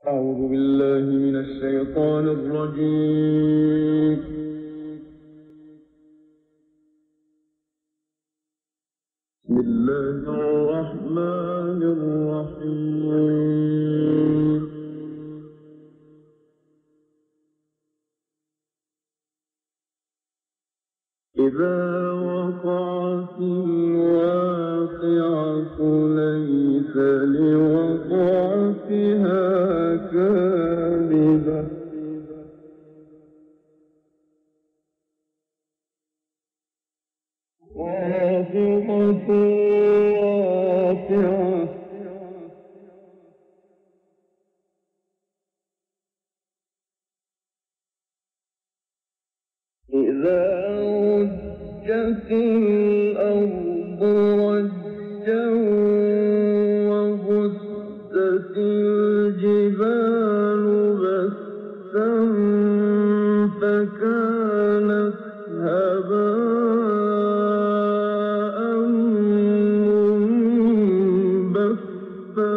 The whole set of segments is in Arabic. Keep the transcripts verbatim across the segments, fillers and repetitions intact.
أعوذ بالله من الشيطان الرجيم. بسم الله الرحمن الرحيم. إذا وقعت الواقعة ليس لوقعتها كاذبة خافضة رافعة إذا رجت الأرض رجا وبست الجبال بسا فكانت هباء منبثا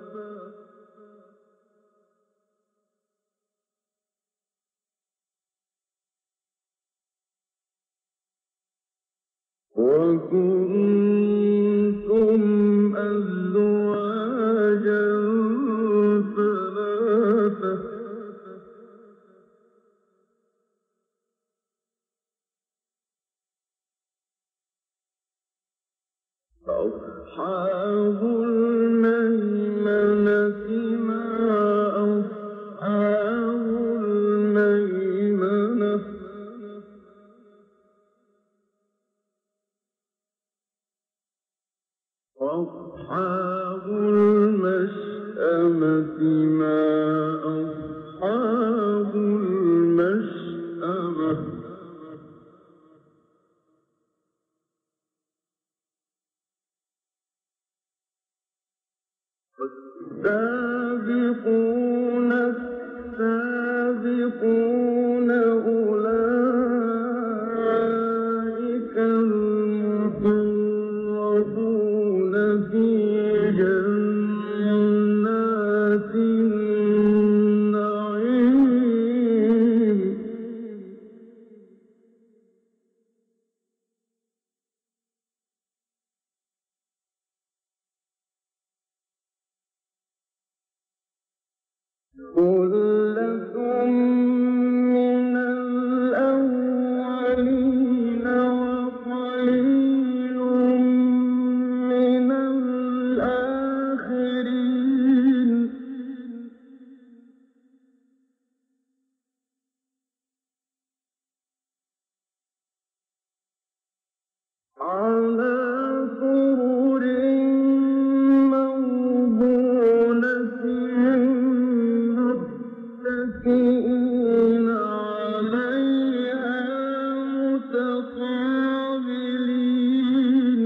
وكنتم أزواجا ثلاثة أصحاب الميمنة ما أصحاب الميمنة أصحاب المشأمة ما أصحاب المشأمة السابقون السابقون أولئك المقربون في جنات النعيم ثلة من الأولين وقليل من الآخرين على سرر موضونة متكئين عليها متقابلين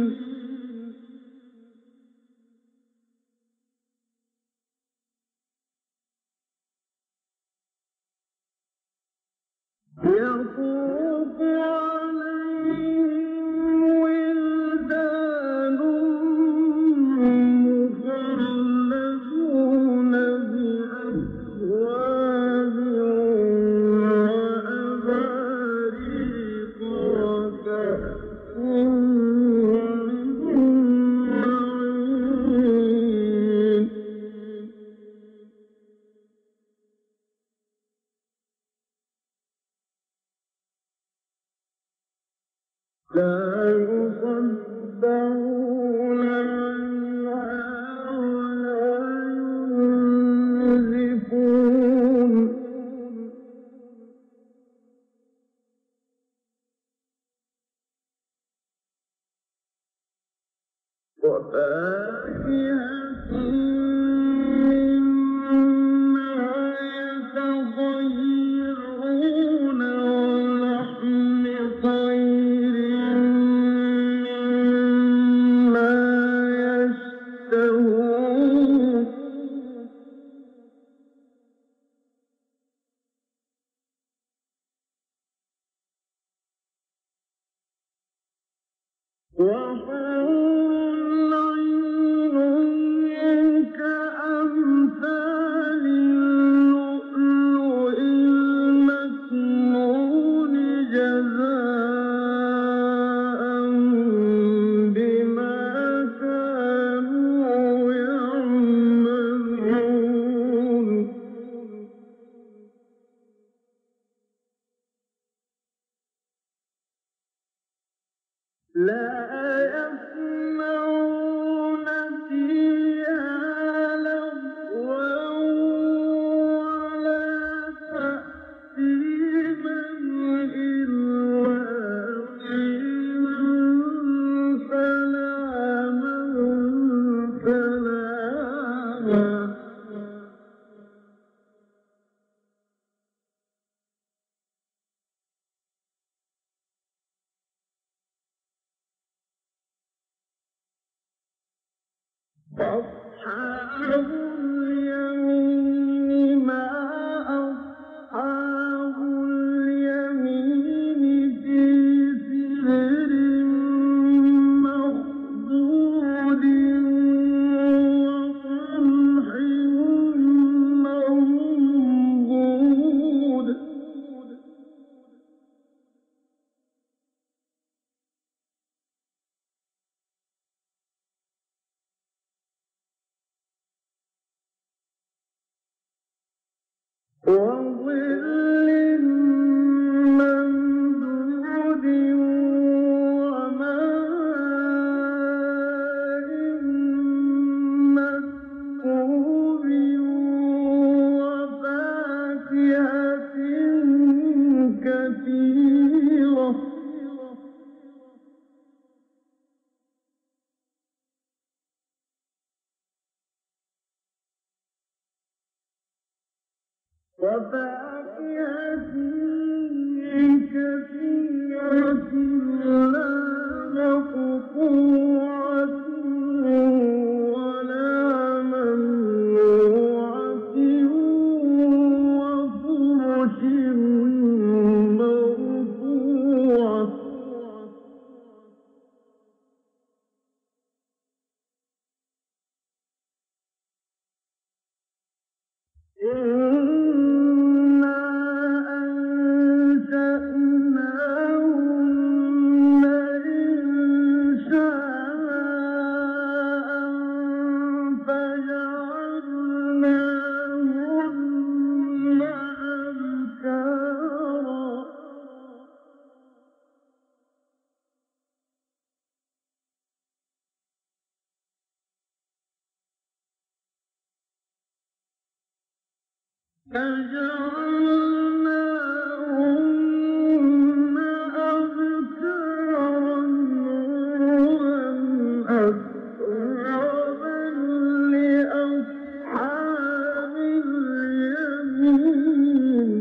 يطوف عليهم ولدان مخلدون بأكواب وأباريق وكأس من معين لا يصدعون عنها ولا ينزفون وفاكهة مما يتخيرون ولحم طير مما يشتهون وحور عين كأمثال وأصحاب اليمين ما أصحاب اليمين في سدر مخضود وطلح منضود وظل ممدود وماء مسكوب وفاكهة كثيرة وفاكهة كثيرة لا مقطوعة ولا ممنوعة وفرش مرفوعة إنا أنشأناهن إنشاء فجعلناهن أبكارا فجعلناهن أبكارا أترابا لأصحاب اليمين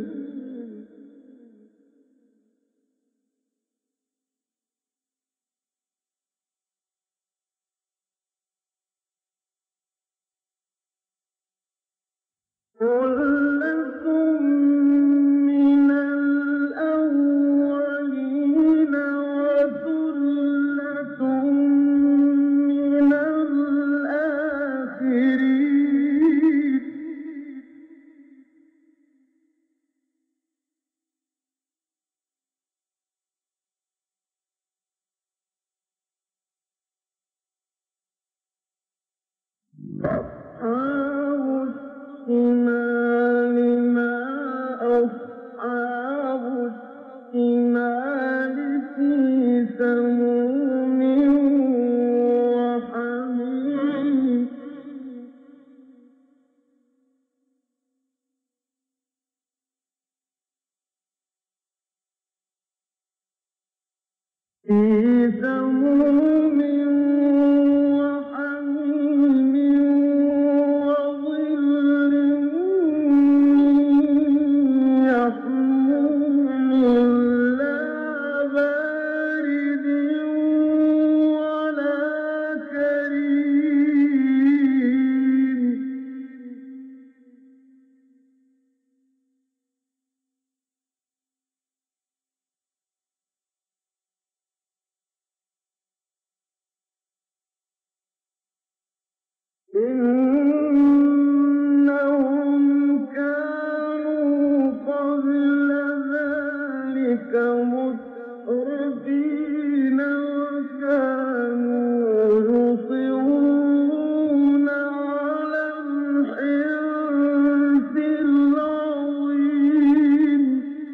ثلة من الأولين وثلة من الآخرين أصحاب الشمال ما أصحاب الشمال في سموم وحميم في سموم وحميم وظل يحموم لا بارد ولا كريم إنهم كانوا قبل ذلك مترفين وكانوا يصرون على الحنث العظيم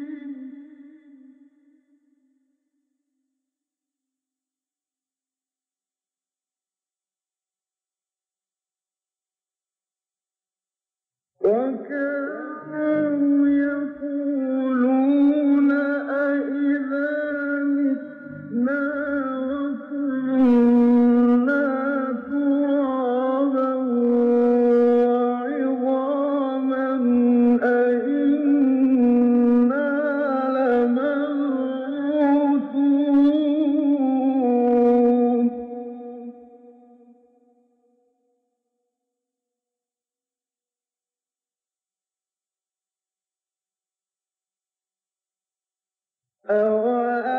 وكانوا يقولون أئذا متنا وكنا ترابا وعظاما أئنا لمبعوثون أَوَآبَاؤُنَا